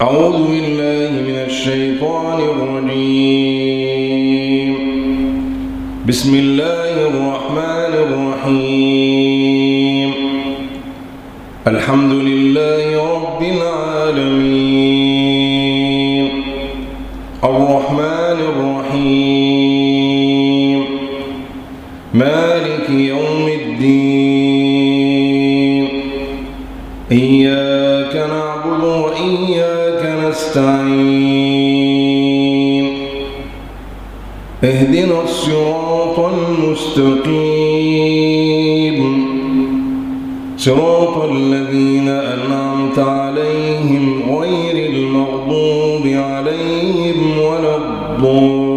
أعوذ بالله من الشيطان الرجيم. بسم الله الرحمن الرحيم. الحمد لله رب العالمين، الرحمن الرحيم، مالك يوم الدين، إياك نعبد وإياك نستعين، اهدنا الصراط المستقيم، صراط الذين أنعمت عليهم غير المغضوب عليهم ولا الضالين.